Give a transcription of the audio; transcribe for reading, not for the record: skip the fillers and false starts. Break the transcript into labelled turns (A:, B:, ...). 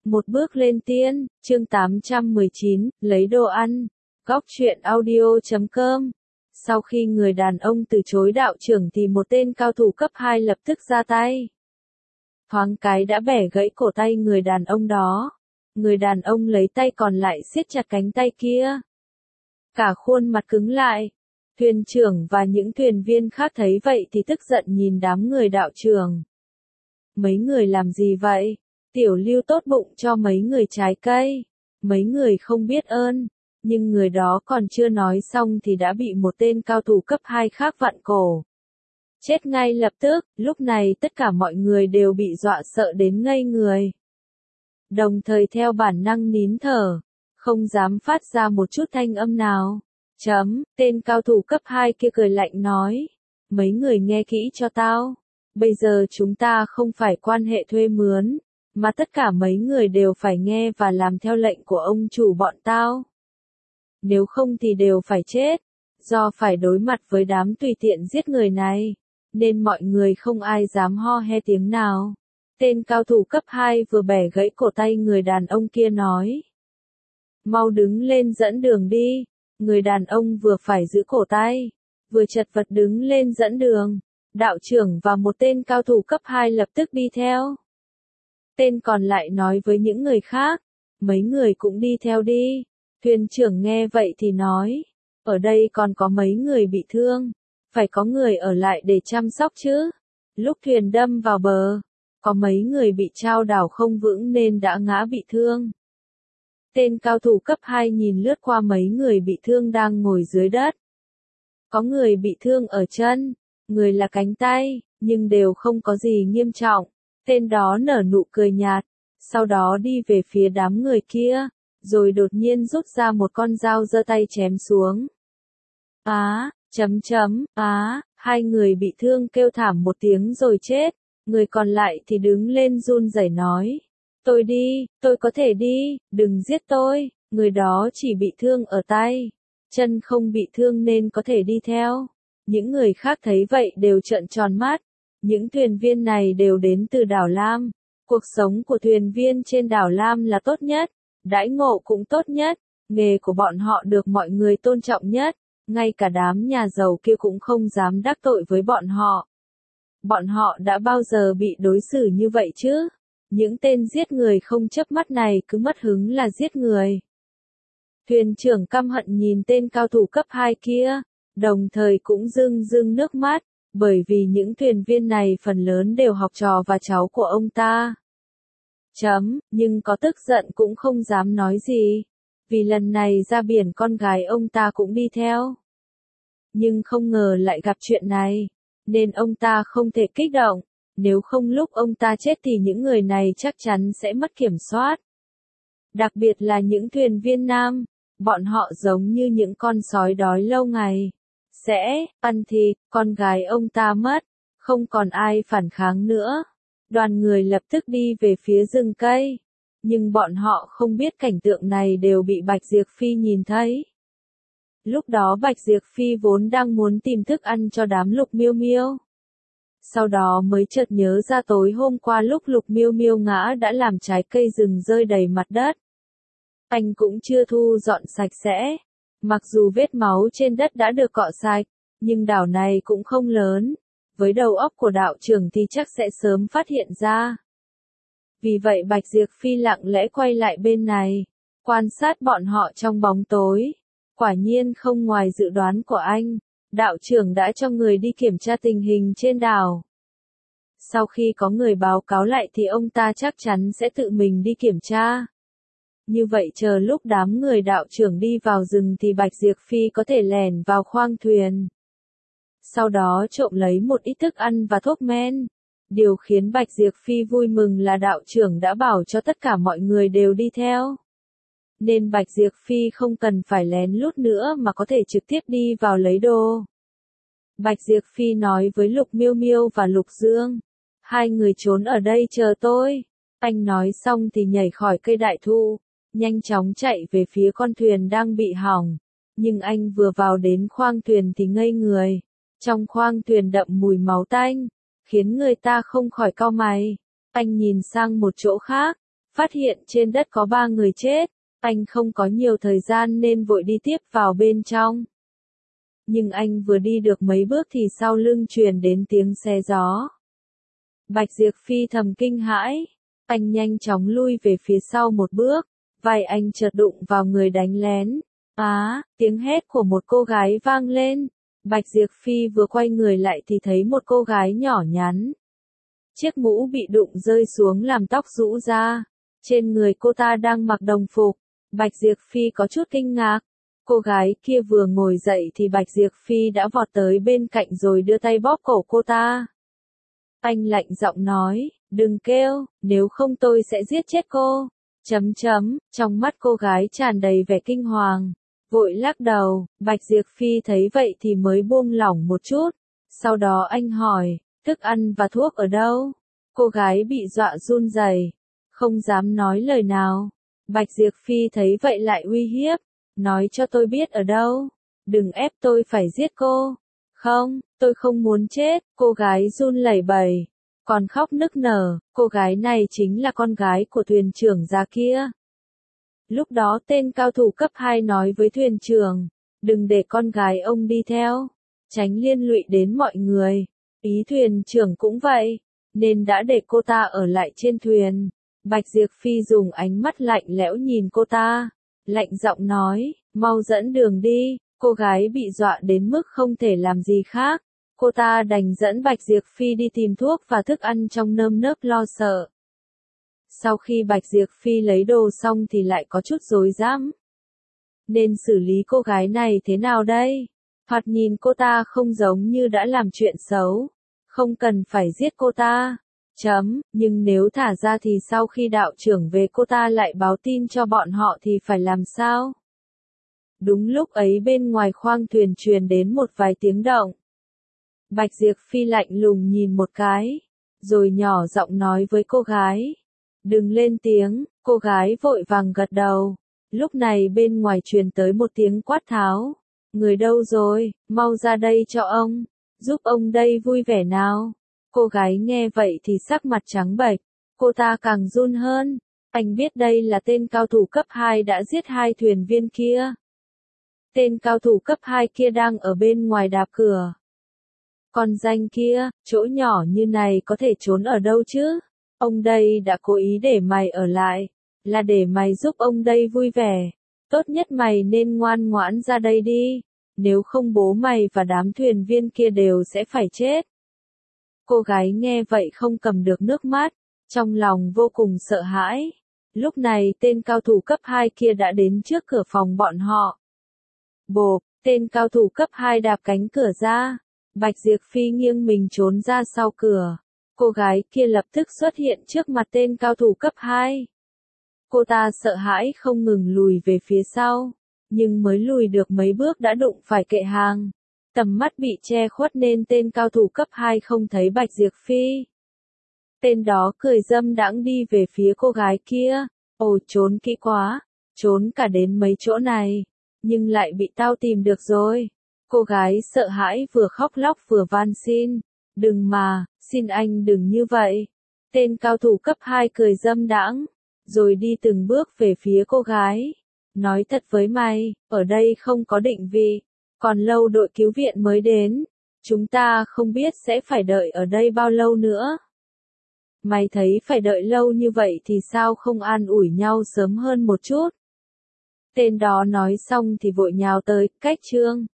A: Một bước lên tiên, chương 819, lấy đồ ăn. Góc truyện audio.com. Sau khi người đàn ông từ chối đạo trưởng thì một tên cao thủ cấp 2 lập tức ra tay. Thoáng cái đã bẻ gãy cổ tay người đàn ông đó. Người đàn ông lấy tay còn lại siết chặt cánh tay kia. Cả khuôn mặt cứng lại. Thuyền trưởng và những thuyền viên khác thấy vậy thì tức giận nhìn đám người đạo trưởng. Mấy người làm gì vậy? Tiểu Lưu tốt bụng cho mấy người trái cây. Mấy người không biết ơn. Nhưng người đó còn chưa nói xong thì đã bị một tên cao thủ cấp 2 khác vặn cổ. Chết ngay lập tức, lúc này tất cả mọi người đều bị dọa sợ đến ngây người. Đồng thời theo bản năng nín thở, không dám phát ra một chút thanh âm nào. Tên cao thủ cấp 2 kia cười lạnh nói. Mấy người nghe kỹ cho tao. Bây giờ chúng ta không phải quan hệ thuê mướn, mà tất cả mấy người đều phải nghe và làm theo lệnh của ông chủ bọn tao. Nếu không thì đều phải chết. Do phải đối mặt với đám tùy tiện giết người này, nên mọi người không ai dám ho he tiếng nào. Tên cao thủ cấp 2 vừa bẻ gãy cổ tay người đàn ông kia nói. Mau đứng lên dẫn đường đi. Người đàn ông vừa phải giữ cổ tay, vừa chật vật đứng lên dẫn đường. Đạo trưởng và một tên cao thủ cấp 2 lập tức đi theo. Tên còn lại nói với những người khác, mấy người cũng đi theo đi. Thuyền trưởng nghe vậy thì nói, ở đây còn có mấy người bị thương, phải có người ở lại để chăm sóc chứ. Lúc thuyền đâm vào bờ, có mấy người bị chao đảo không vững nên đã ngã bị thương. Tên cao thủ cấp 2 nhìn lướt qua mấy người bị thương đang ngồi dưới đất. Có người bị thương ở chân, người là cánh tay, nhưng đều không có gì nghiêm trọng. Tên đó nở nụ cười nhạt, sau đó đi về phía đám người kia, rồi đột nhiên rút ra một con dao giơ tay chém xuống. Hai người bị thương kêu thảm một tiếng rồi chết, người còn lại thì đứng lên run rẩy nói. Tôi đi, tôi có thể đi, đừng giết tôi, người đó chỉ bị thương ở tay, chân không bị thương nên có thể đi theo. Những người khác thấy vậy đều trợn tròn mắt. Những thuyền viên này đều đến từ đảo Lam. Cuộc sống của thuyền viên trên đảo Lam là tốt nhất, đãi ngộ cũng tốt nhất, nghề của bọn họ được mọi người tôn trọng nhất, ngay cả đám nhà giàu kia cũng không dám đắc tội với bọn họ. Bọn họ đã bao giờ bị đối xử như vậy chứ? Những tên giết người không chớp mắt này cứ mất hứng là giết người. Thuyền trưởng căm hận nhìn tên cao thủ cấp 2 kia, đồng thời cũng rưng rưng nước mắt, bởi vì những thuyền viên này phần lớn đều học trò và cháu của ông ta. Nhưng có tức giận cũng không dám nói gì, vì lần này ra biển con gái ông ta cũng đi theo. Nhưng không ngờ lại gặp chuyện này, nên ông ta không thể kích động, nếu không lúc ông ta chết thì những người này chắc chắn sẽ mất kiểm soát. Đặc biệt là những thuyền viên nam, bọn họ giống như những con sói đói lâu ngày. Sẽ ăn thịt, con gái ông ta mất, không còn ai phản kháng nữa. Đoàn người lập tức đi về phía rừng cây, nhưng bọn họ không biết cảnh tượng này đều bị Bạch Diệp Phi nhìn thấy. Lúc đó Bạch Diệp Phi vốn đang muốn tìm thức ăn cho đám Lục Miêu Miêu. Sau đó mới chợt nhớ ra tối hôm qua lúc Lục Miêu Miêu ngã đã làm trái cây rừng rơi đầy mặt đất. Anh cũng chưa thu dọn sạch sẽ. Mặc dù vết máu trên đất đã được cọ sạch, nhưng đảo này cũng không lớn. Với đầu óc của đạo trưởng thì chắc sẽ sớm phát hiện ra. Vì vậy Bạch Diệp Phi lặng lẽ quay lại bên này, quan sát bọn họ trong bóng tối. Quả nhiên không ngoài dự đoán của anh, đạo trưởng đã cho người đi kiểm tra tình hình trên đảo. Sau khi có người báo cáo lại thì ông ta chắc chắn sẽ tự mình đi kiểm tra. Như vậy chờ lúc đám người đạo trưởng đi vào rừng thì Bạch Diệp Phi có thể lẻn vào khoang thuyền. Sau đó trộm lấy một ít thức ăn và thuốc men. Điều khiến Bạch Diệp Phi vui mừng là đạo trưởng đã bảo cho tất cả mọi người đều đi theo. Nên Bạch Diệp Phi không cần phải lén lút nữa mà có thể trực tiếp đi vào lấy đồ. Bạch Diệp Phi nói với Lục Miêu Miêu và Lục Dương. Hai người trốn ở đây chờ tôi. Anh nói xong thì nhảy khỏi cây đại thụ, nhanh chóng chạy về phía con thuyền đang bị hỏng. Nhưng anh vừa vào đến khoang thuyền thì ngây người. Trong khoang thuyền đậm mùi máu tanh, khiến người ta không khỏi cau mày. Anh nhìn sang một chỗ khác, phát hiện trên đất có 3 người chết. Anh không có nhiều thời gian nên vội đi tiếp vào bên trong. Nhưng anh vừa đi được mấy bước thì sau lưng truyền đến tiếng xé gió. Bạch Diệp Phi thầm kinh hãi. Anh nhanh chóng lui về phía sau một bước. Vai anh chợt đụng vào người đánh lén. Tiếng hét của một cô gái vang lên. Bạch Diệp Phi vừa quay người lại thì thấy một cô gái nhỏ nhắn. Chiếc mũ bị đụng rơi xuống làm tóc rũ ra. Trên người cô ta đang mặc đồng phục. Bạch Diệp Phi có chút kinh ngạc. Cô gái kia vừa ngồi dậy thì Bạch Diệp Phi đã vọt tới bên cạnh rồi đưa tay bóp cổ cô ta. Anh lạnh giọng nói, đừng kêu, nếu không tôi sẽ giết chết cô. Trong mắt cô gái tràn đầy vẻ kinh hoàng. Vội lắc đầu, Bạch Diệp Phi thấy vậy thì mới buông lỏng một chút. Sau đó anh hỏi, thức ăn và thuốc ở đâu? Cô gái bị dọa run rẩy, không dám nói lời nào. Bạch Diệp Phi thấy vậy lại uy hiếp, nói cho tôi biết ở đâu. Đừng ép tôi phải giết cô. Không, tôi không muốn chết. Cô gái run lẩy bẩy, còn khóc nức nở. Cô gái này chính là con gái của thuyền trưởng già kia. Lúc đó tên cao thủ cấp 2 nói với thuyền trưởng, đừng để con gái ông đi theo, tránh liên lụy đến mọi người. Ý thuyền trưởng cũng vậy, nên đã để cô ta ở lại trên thuyền. Bạch Diệp Phi dùng ánh mắt lạnh lẽo nhìn cô ta, lạnh giọng nói, mau dẫn đường đi. Cô gái bị dọa đến mức không thể làm gì khác. Cô ta đành dẫn Bạch Diệp Phi đi tìm thuốc và thức ăn trong nơm nớp lo sợ. Sau khi Bạch Diệp Phi lấy đồ xong thì lại có chút rối rắm. Nên xử lý cô gái này thế nào đây? Thoạt nhìn cô ta không giống như đã làm chuyện xấu. Không cần phải giết cô ta. Nhưng nếu thả ra thì sau khi đạo trưởng về cô ta lại báo tin cho bọn họ thì phải làm sao? Đúng lúc ấy bên ngoài khoang thuyền truyền đến một vài tiếng động. Bạch Diệp Phi lạnh lùng nhìn một cái, rồi nhỏ giọng nói với cô gái. Đừng lên tiếng. Cô gái vội vàng gật đầu. Lúc này bên ngoài truyền tới một tiếng quát tháo. Người đâu rồi, mau ra đây cho ông, giúp ông đây vui vẻ nào. Cô gái nghe vậy thì sắc mặt trắng bệch, cô ta càng run hơn. Anh biết đây là tên cao thủ cấp 2 đã giết 2 thuyền viên kia. Tên cao thủ cấp 2 kia đang ở bên ngoài đạp cửa. Còn danh kia, chỗ nhỏ như này có thể trốn ở đâu chứ? Ông đây đã cố ý để mày ở lại, là để mày giúp ông đây vui vẻ. Tốt nhất mày nên ngoan ngoãn ra đây đi, nếu không bố mày và đám thuyền viên kia đều sẽ phải chết. Cô gái nghe vậy không cầm được nước mắt, trong lòng vô cùng sợ hãi. Lúc này tên cao thủ cấp 2 kia đã đến trước cửa phòng bọn họ. Bộp, tên cao thủ cấp 2 đạp cánh cửa ra. Bạch Diệp Phi nghiêng mình trốn ra sau cửa. Cô gái kia lập tức xuất hiện trước mặt tên cao thủ cấp 2. Cô ta sợ hãi không ngừng lùi về phía sau, nhưng mới lùi được mấy bước đã đụng phải kệ hàng. Tầm mắt bị che khuất nên tên cao thủ cấp 2 không thấy Bạch Diệp Phi. Tên đó cười dâm đãng đi về phía cô gái kia. Ồ, trốn kỹ quá, trốn cả đến mấy chỗ này, nhưng lại bị tao tìm được rồi. Cô gái sợ hãi vừa khóc lóc vừa van xin. Đừng mà, xin anh đừng như vậy. Tên cao thủ cấp 2 cười dâm đãng, rồi đi từng bước về phía cô gái. Nói thật với mày, ở đây không có định vị, còn lâu đội cứu viện mới đến. Chúng ta không biết sẽ phải đợi ở đây bao lâu nữa. Mày thấy phải đợi lâu như vậy thì sao không an ủi nhau sớm hơn một chút. Tên đó nói xong thì vội nhào tới, cách chương.